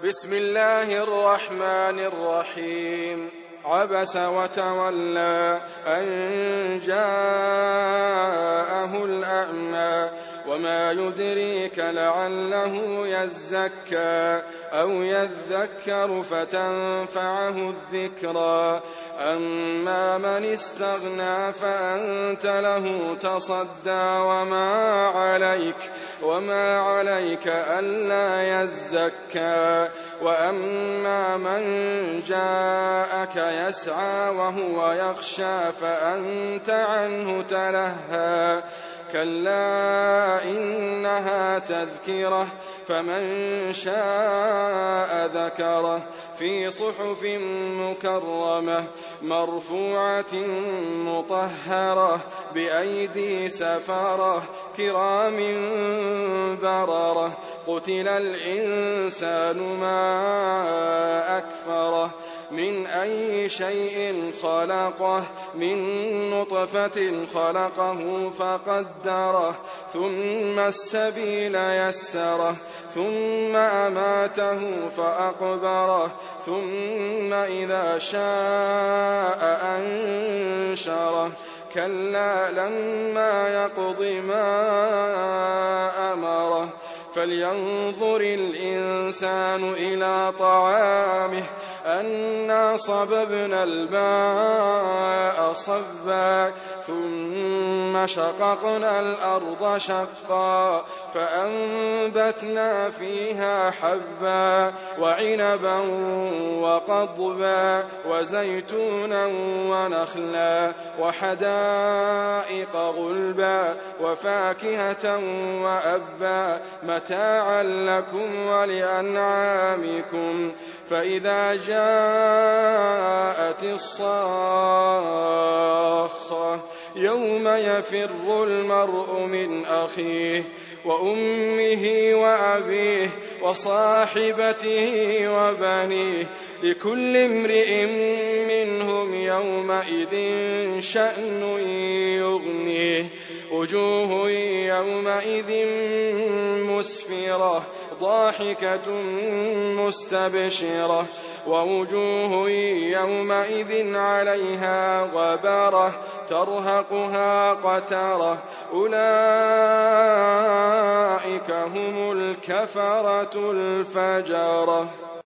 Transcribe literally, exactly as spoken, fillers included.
بسم الله الرحمن الرحيم. عبس وتولى أن جاءه الأعمى وما يدريك لعله يزكى أو يذكر فتنفعه الذكرى أما من استغنى فأنت له تصدى وما عليك وما عليك ألا يزكى وأما من جاءك يسعى وهو يخشى فأنت عنه تلهى كلا إنها تذكرة فمن شاء ذكره في صحف مكرمة مرفوعة مطهرة بأيدي سفرة كرام بررة قتل الإنسان ما أكفره من أي شيء خلقه من نطفة خلقه فقدره ثم السبيل يسره ثم أماته فأقبره ثم إذا شاء أنشره كلا لما يقض ما أمره فلينظر الإنسان إلى طعامه أنا صببنا الماء صبا ثم شققنا الأرض شقا فأنبتنا فيها حبا وعنبا وقضبا وزيتونا ونخلا وحدائق غلبا وفاكهة وأبا متاعا لكم ولأنعامكم فإذا جاءت الصاخة يوم يفر المرء من أخيه وأمه وأبيه وصاحبته وبنيه لكل امرئ منهم يومئذ شأن يغنيه وجوه يومئذ مسفرة ضاحكة مستبشرة ووجوه يومئذ عليها غبرة ترهقها قترة أولئك هم الكفرة الفجرة.